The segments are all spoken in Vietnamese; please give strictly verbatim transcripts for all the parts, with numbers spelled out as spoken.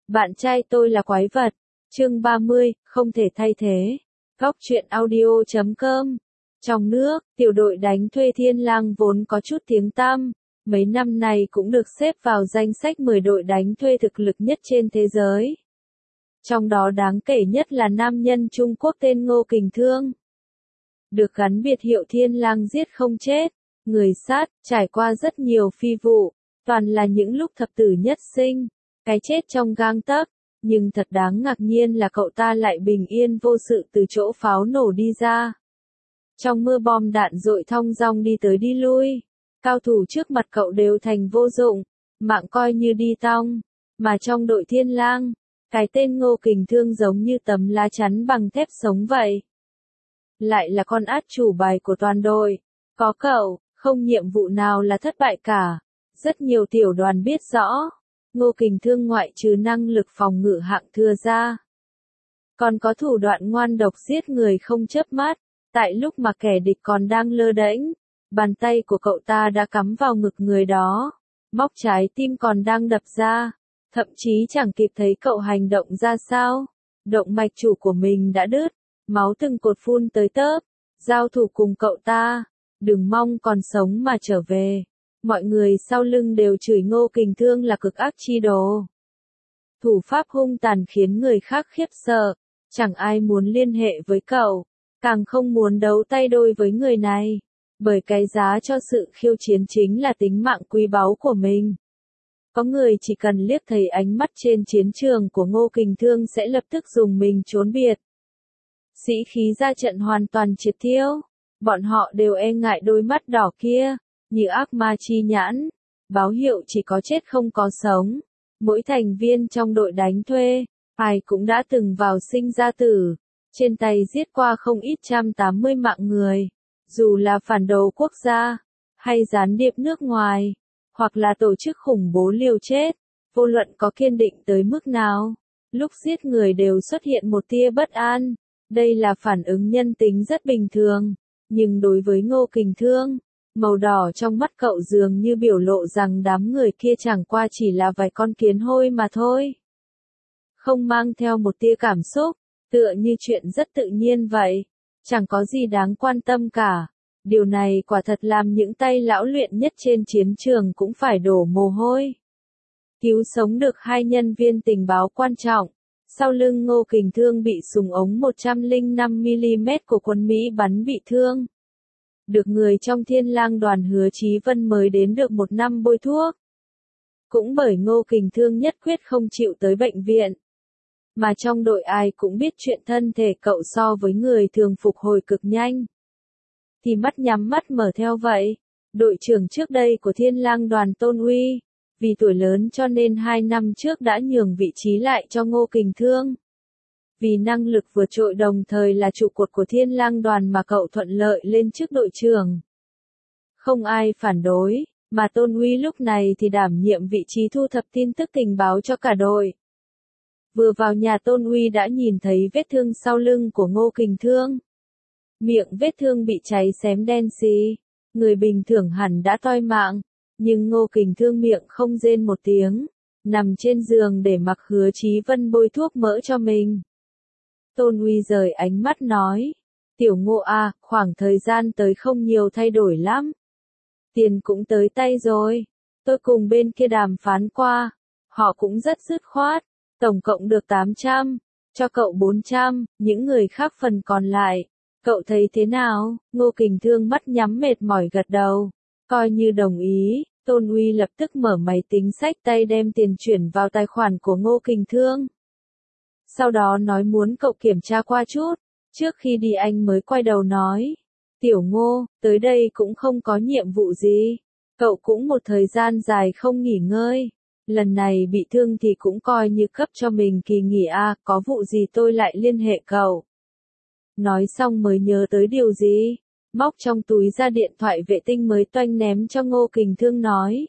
Bạn trai tôi là quái vật. Chương ba mươi, không thể thay thế. Góc truyện audio chấm com. Trong nước, tiểu đội đánh thuê Thiên Lang vốn có chút tiếng tăm, mấy năm nay cũng được xếp vào danh sách mười đội đánh thuê thực lực nhất trên thế giới. Trong đó đáng kể nhất là nam nhân Trung Quốc tên Ngô Kình Thương. Được gắn biệt hiệu Thiên Lang giết không chết, người sát, trải qua rất nhiều phi vụ, toàn là những lúc thập tử nhất sinh, cái chết trong gang tấc, nhưng thật đáng ngạc nhiên là cậu ta lại bình yên vô sự từ chỗ pháo nổ đi ra. Trong mưa bom đạn dội thong dong đi tới đi lui, cao thủ trước mặt cậu đều thành vô dụng, mạng coi như đi tong, mà trong đội Thiên Lang, cái tên Ngô Kình Thương giống như tấm lá chắn bằng thép sống vậy. Lại là con át chủ bài của toàn đội, có cậu, không nhiệm vụ nào là thất bại cả. Rất nhiều tiểu đoàn biết rõ, Ngô Kình Thương ngoại trừ năng lực phòng ngự hạng thừa ra, còn có thủ đoạn ngoan độc giết người không chớp mắt. Tại lúc mà kẻ địch còn đang lơ đễnh, bàn tay của cậu ta đã cắm vào ngực người đó, móc trái tim còn đang đập ra, thậm chí chẳng kịp thấy cậu hành động ra sao, động mạch chủ của mình đã đứt, máu từng cột phun tới tớp, giao thủ cùng cậu ta, đừng mong còn sống mà trở về. Mọi người sau lưng đều chửi Ngô Kình Thương là cực ác chi đồ. Thủ pháp hung tàn khiến người khác khiếp sợ, chẳng ai muốn liên hệ với cậu, càng không muốn đấu tay đôi với người này, bởi cái giá cho sự khiêu chiến chính là tính mạng quý báu của mình. Có người chỉ cần liếc thấy ánh mắt trên chiến trường của Ngô Kình Thương sẽ lập tức dùng mình trốn biệt. Sĩ khí ra trận hoàn toàn triệt tiêu, bọn họ đều e ngại đôi mắt đỏ kia, như ác ma chi nhãn, báo hiệu chỉ có chết không có sống. Mỗi thành viên trong đội đánh thuê, ai cũng đã từng vào sinh ra tử, trên tay giết qua không ít trăm tám mươi mạng người, dù là phản đồ quốc gia, hay gián điệp nước ngoài, hoặc là tổ chức khủng bố liều chết, vô luận có kiên định tới mức nào, lúc giết người đều xuất hiện một tia bất an. Đây là phản ứng nhân tính rất bình thường, nhưng đối với Ngô Kình Thương, màu đỏ trong mắt cậu dường như biểu lộ rằng đám người kia chẳng qua chỉ là vài con kiến hôi mà thôi. Không mang theo một tia cảm xúc, tựa như chuyện rất tự nhiên vậy, chẳng có gì đáng quan tâm cả. Điều này quả thật làm những tay lão luyện nhất trên chiến trường cũng phải đổ mồ hôi. Cứu sống được hai nhân viên tình báo quan trọng, sau lưng Ngô Kình Thương bị súng ống một trăm lẻ năm mi-li-mét của quân Mỹ bắn bị thương. Được người trong Thiên Lang đoàn Hứa Chí Vân mới đến được một năm bôi thuốc. Cũng bởi Ngô Kình Thương nhất quyết không chịu tới bệnh viện. Mà trong đội ai cũng biết chuyện thân thể cậu so với người thường phục hồi cực nhanh. Thì mắt nhắm mắt mở theo vậy. Đội trưởng trước đây của Thiên Lang đoàn Tôn Uy, vì tuổi lớn cho nên hai năm trước đã nhường vị trí lại cho Ngô Kình Thương. Vì năng lực vượt trội đồng thời là trụ cột của Thiên Lang đoàn mà cậu thuận lợi lên chức đội trưởng. Không ai phản đối, mà Tôn Uy lúc này thì đảm nhiệm vị trí thu thập tin tức tình báo cho cả đội. Vừa vào nhà Tôn Uy đã nhìn thấy vết thương sau lưng của Ngô Kình Thương. Miệng vết thương bị cháy xém đen xì, người bình thường hẳn đã toi mạng, nhưng Ngô Kình Thương miệng không rên một tiếng, nằm trên giường để mặc Hứa Chí Vân bôi thuốc mỡ cho mình. Tôn Uy rời ánh mắt nói, tiểu Ngô à, khoảng thời gian tới không nhiều thay đổi lắm. Tiền cũng tới tay rồi, tôi cùng bên kia đàm phán qua, họ cũng rất dứt khoát, tổng cộng được tám trăm, cho cậu bốn trăm, những người khác phần còn lại. Cậu thấy thế nào? Ngô Kình Thương mắt nhắm mệt mỏi gật đầu, coi như đồng ý. Tôn Uy lập tức mở máy tính xách tay đem tiền chuyển vào tài khoản của Ngô Kình Thương. Sau đó nói muốn cậu kiểm tra qua chút, trước khi đi anh mới quay đầu nói, tiểu Ngô, tới đây cũng không có nhiệm vụ gì, cậu cũng một thời gian dài không nghỉ ngơi, lần này bị thương thì cũng coi như cấp cho mình kỳ nghỉ à, có vụ gì tôi lại liên hệ cậu. Nói xong mới nhớ tới điều gì, móc trong túi ra điện thoại vệ tinh mới toanh ném cho Ngô Kình Thương nói.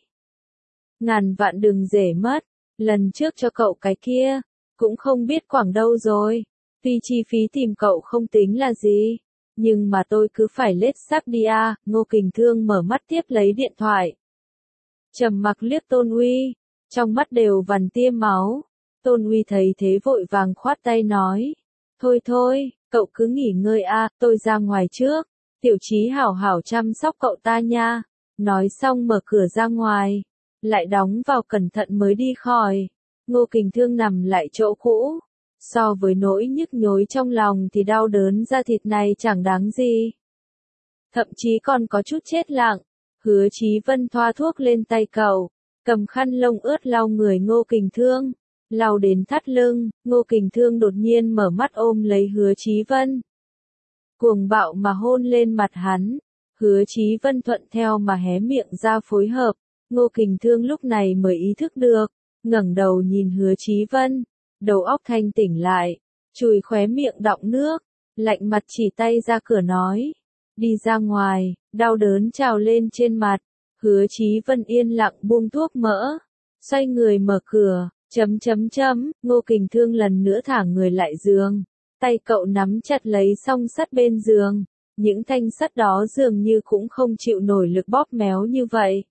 Ngàn vạn đừng rể mất, lần trước cho cậu cái kia, cũng không biết quảng đâu rồi, tuy chi phí tìm cậu không tính là gì, nhưng mà tôi cứ phải lết sắp đi à, Ngô Kình Thương mở mắt tiếp lấy điện thoại. Trầm mặc liếc Tôn Uy, trong mắt đều vằn tia máu, Tôn Uy thấy thế vội vàng khoát tay nói. Thôi thôi, cậu cứ nghỉ ngơi a, tôi ra ngoài trước. Tiểu Chí hảo hảo chăm sóc cậu ta nha. Nói xong mở cửa ra ngoài. Lại đóng vào cẩn thận mới đi khỏi. Ngô Kình Thương nằm lại chỗ cũ. So với nỗi nhức nhối trong lòng thì đau đớn da thịt này chẳng đáng gì. Thậm chí còn có chút chết lặng. Hứa Chí Vân thoa thuốc lên tay cậu. Cầm khăn lông ướt lau người Ngô Kình Thương. Lau đến thắt lưng, Ngô Kình Thương đột nhiên mở mắt ôm lấy Hứa Chí Vân. Cuồng bạo mà hôn lên mặt hắn. Hứa Chí Vân thuận theo mà hé miệng ra phối hợp. Ngô Kình Thương lúc này mới ý thức được. Ngẩng đầu nhìn Hứa Chí Vân. Đầu óc thanh tỉnh lại. Chùi khóe miệng đọng nước. Lạnh mặt chỉ tay ra cửa nói. Đi ra ngoài, đau đớn trào lên trên mặt. Hứa Chí Vân yên lặng buông thuốc mỡ. Xoay người mở cửa. Chấm chấm chấm, Ngô Kình Thương lần nữa thả người lại giường. Tay cậu nắm chặt lấy song sắt bên giường. Những thanh sắt đó dường như cũng không chịu nổi lực bóp méo như vậy.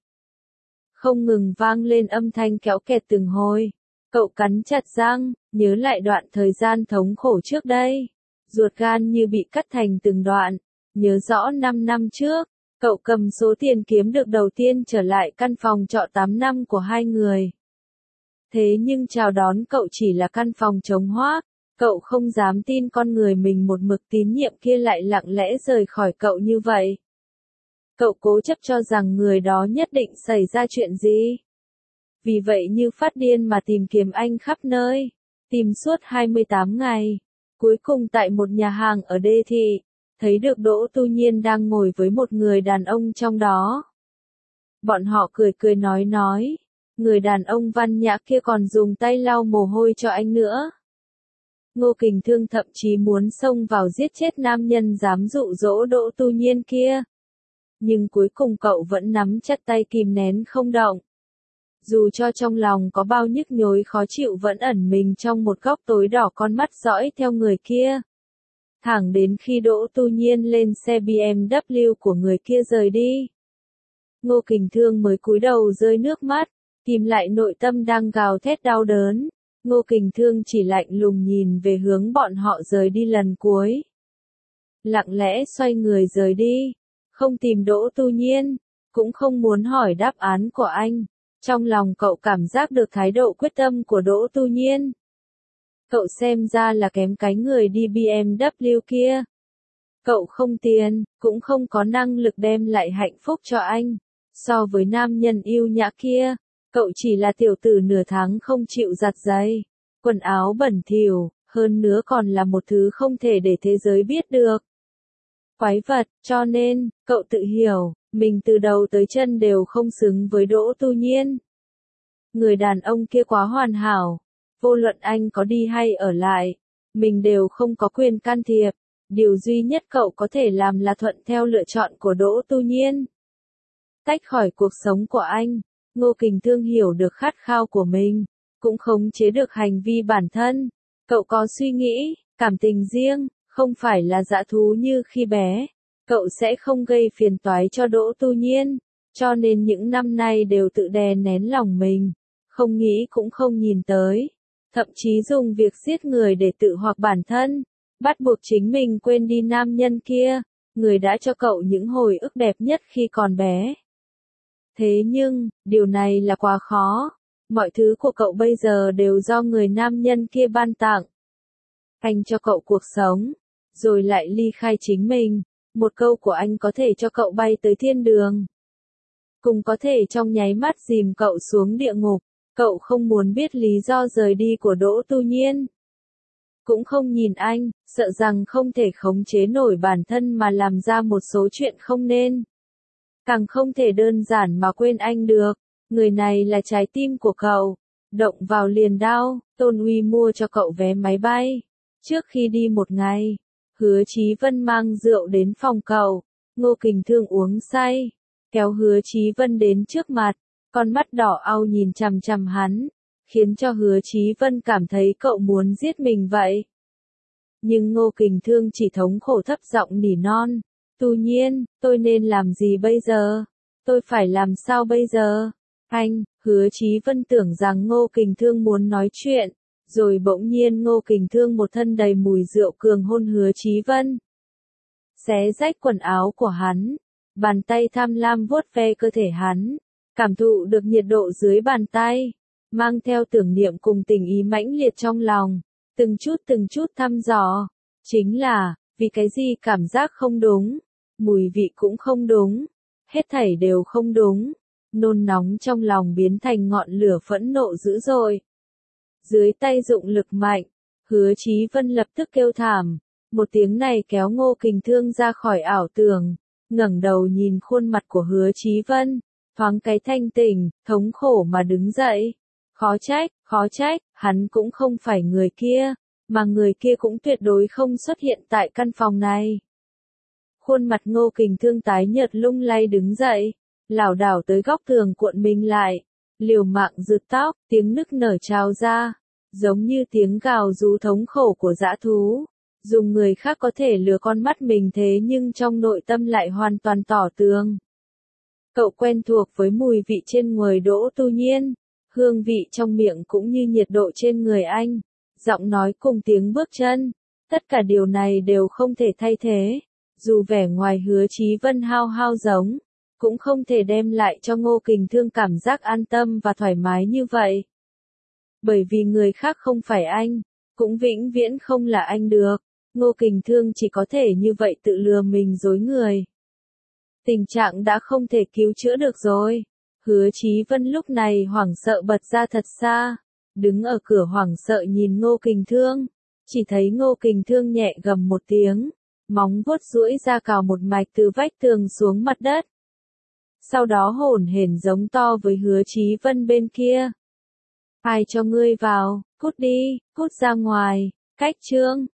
Không ngừng vang lên âm thanh kéo kẹt từng hồi. Cậu cắn chặt răng, nhớ lại đoạn thời gian thống khổ trước đây. Ruột gan như bị cắt thành từng đoạn. Nhớ rõ năm năm trước, cậu cầm số tiền kiếm được đầu tiên trở lại căn phòng trọ tám năm của hai người. Thế nhưng chào đón cậu chỉ là căn phòng trống hoác, cậu không dám tin con người mình một mực tín nhiệm kia lại lặng lẽ rời khỏi cậu như vậy. Cậu cố chấp cho rằng người đó nhất định xảy ra chuyện gì. Vì vậy như phát điên mà tìm kiếm anh khắp nơi, tìm suốt hai mươi tám ngày. Cuối cùng tại một nhà hàng ở Đê Thị, thấy được Đỗ Tu Nhiên đang ngồi với một người đàn ông trong đó. Bọn họ cười cười nói nói. Người đàn ông văn nhã kia còn dùng tay lau mồ hôi cho anh nữa. Ngô Kình Thương thậm chí muốn xông vào giết chết nam nhân dám dụ dỗ Đỗ Tu Nhiên kia. Nhưng cuối cùng cậu vẫn nắm chặt tay kìm nén không động. Dù cho trong lòng có bao nhức nhối khó chịu vẫn ẩn mình trong một góc tối đỏ con mắt dõi theo người kia. Thẳng đến khi Đỗ Tu Nhiên lên xe bê em vê của người kia rời đi. Ngô Kình Thương mới cúi đầu rơi nước mắt. Kìm lại nội tâm đang gào thét đau đớn. Ngô Kình Thương chỉ lạnh lùng nhìn về hướng bọn họ rời đi lần cuối. Lặng lẽ xoay người rời đi. Không tìm Đỗ Tu Nhiên. Cũng không muốn hỏi đáp án của anh. Trong lòng cậu cảm giác được thái độ quyết tâm của Đỗ Tu Nhiên. Cậu xem ra là kém cái người đi bê em vê kia. Cậu không tiền, cũng không có năng lực đem lại hạnh phúc cho anh. So với nam nhân yêu nhã kia. Cậu chỉ là tiểu tử nửa tháng không chịu giặt giày, quần áo bẩn thỉu, hơn nữa còn là một thứ không thể để thế giới biết được. Quái vật, cho nên, cậu tự hiểu, mình từ đầu tới chân đều không xứng với Đỗ Tu Nhiên. Người đàn ông kia quá hoàn hảo, vô luận anh có đi hay ở lại, mình đều không có quyền can thiệp. Điều duy nhất cậu có thể làm là thuận theo lựa chọn của Đỗ Tu Nhiên. Tách khỏi cuộc sống của anh. Ngô Kình Thương hiểu được khát khao của mình, cũng khống chế được hành vi bản thân. Cậu có suy nghĩ, cảm tình riêng, không phải là dã thú như khi bé. Cậu sẽ không gây phiền toái cho Đỗ Tu Nhiên, cho nên những năm nay đều tự đè nén lòng mình, không nghĩ cũng không nhìn tới. Thậm chí dùng việc giết người để tự hoặc bản thân, bắt buộc chính mình quên đi nam nhân kia, người đã cho cậu những hồi ức đẹp nhất khi còn bé. Thế nhưng, điều này là quá khó. Mọi thứ của cậu bây giờ đều do người nam nhân kia ban tặng. Anh cho cậu cuộc sống, rồi lại ly khai chính mình. Một câu của anh có thể cho cậu bay tới thiên đường. Cũng có thể trong nháy mắt dìm cậu xuống địa ngục. Cậu không muốn biết lý do rời đi của Đỗ Tu Nhiên. Cũng không nhìn anh, sợ rằng không thể khống chế nổi bản thân mà làm ra một số chuyện không nên. Càng không thể đơn giản mà quên anh được. Người này là trái tim của cậu. Động vào liền đau. Tôn Uy mua cho cậu vé máy bay. Trước khi đi một ngày, Hứa Chí Vân mang rượu đến phòng cậu. Ngô Kình Thương uống say, kéo Hứa Chí Vân đến trước mặt, con mắt đỏ au nhìn chằm chằm hắn, khiến cho Hứa Chí Vân cảm thấy cậu muốn giết mình vậy. Nhưng Ngô Kình Thương chỉ thống khổ thấp giọng nỉ non. Tu Nhiên, tôi nên làm gì bây giờ? Tôi phải làm sao bây giờ? Anh, Hứa Chí Vân tưởng rằng Ngô Kình Thương muốn nói chuyện, Rồi bỗng nhiên Ngô Kình Thương một thân đầy mùi rượu cường hôn Hứa Chí Vân. Xé rách quần áo của hắn, bàn tay tham lam vuốt ve cơ thể hắn, cảm thụ được nhiệt độ dưới bàn tay, mang theo tưởng niệm cùng tình ý mãnh liệt trong lòng, từng chút từng chút thăm dò, chính là, vì cái gì cảm giác không đúng, mùi vị cũng không đúng, hết thảy đều không đúng, nôn nóng trong lòng biến thành ngọn lửa phẫn nộ dữ dội. Dưới tay dụng lực mạnh, Hứa Chí Vân lập tức kêu thảm, một tiếng này kéo Ngô Kình Thương ra khỏi ảo tưởng, ngẩng đầu nhìn khuôn mặt của Hứa Chí Vân, thoáng cái thanh tỉnh, thống khổ mà đứng dậy. Khó trách, khó trách, hắn cũng không phải người kia, mà người kia cũng tuyệt đối không xuất hiện tại căn phòng này. Khuôn mặt Ngô Kình Thương tái nhợt lung lay đứng dậy, lảo đảo tới góc tường cuộn mình lại, liều mạng rượt tóc, tiếng nức nở trào ra, giống như tiếng gào rú thống khổ của dã thú. Dùng người khác có thể lừa con mắt mình thế nhưng trong nội tâm lại hoàn toàn tỏ tường. Cậu quen thuộc với mùi vị trên người Đỗ Tu Nhiên, hương vị trong miệng cũng như nhiệt độ trên người anh, giọng nói cùng tiếng bước chân, tất cả điều này đều không thể thay thế, dù vẻ ngoài Hứa Chí Vân hao hao giống, cũng không thể đem lại cho Ngô Kình Thương cảm giác an tâm và thoải mái như vậy. Bởi vì người khác không phải anh, cũng vĩnh viễn không là anh được. Ngô Kình Thương chỉ có thể như vậy tự lừa mình dối người. Tình trạng đã không thể cứu chữa được rồi. Hứa Chí Vân lúc này hoảng sợ bật ra thật xa, đứng ở cửa hoảng sợ nhìn Ngô Kình Thương, chỉ thấy Ngô Kình Thương nhẹ gầm một tiếng, móng vuốt duỗi ra cào một mạch từ vách tường xuống mặt đất. Sau đó hổn hển giống to với Hứa Chí Vân bên kia. Ai cho ngươi vào, cút đi, cút ra ngoài, cách chương.